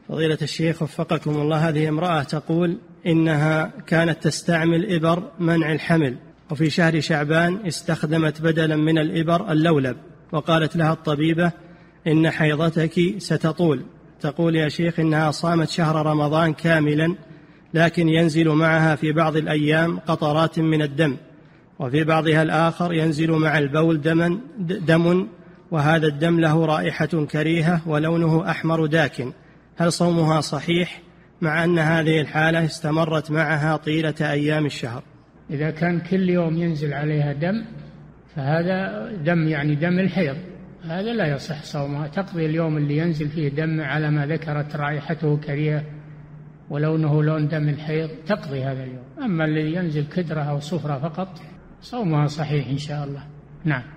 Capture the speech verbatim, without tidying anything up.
فضيلة الشيخ وفقكم الله، هذه امرأة تقول إنها كانت تستعمل إبر منع الحمل، وفي شهر شعبان استخدمت بدلا من الإبر اللولب، وقالت لها الطبيبة إن حيضتك ستطول. تقول يا شيخ إنها صامت شهر رمضان كاملا، لكن ينزل معها في بعض الأيام قطرات من الدم، وفي بعضها الآخر ينزل مع البول دم, دم وهذا الدم له رائحة كريهة ولونه أحمر داكن، هل صومها صحيح مع أن هذه الحالة استمرت معها طيلة أيام الشهر؟ إذا كان كل يوم ينزل عليها دم فهذا دم يعني دم الحيض، هذا لا يصح صومها، تقضي اليوم اللي ينزل فيه دم على ما ذكرت رائحته كريهة ولونه لون دم الحيض، تقضي هذا اليوم. أما اللي ينزل كدرة أو صفرة فقط صومها صحيح إن شاء الله. نعم.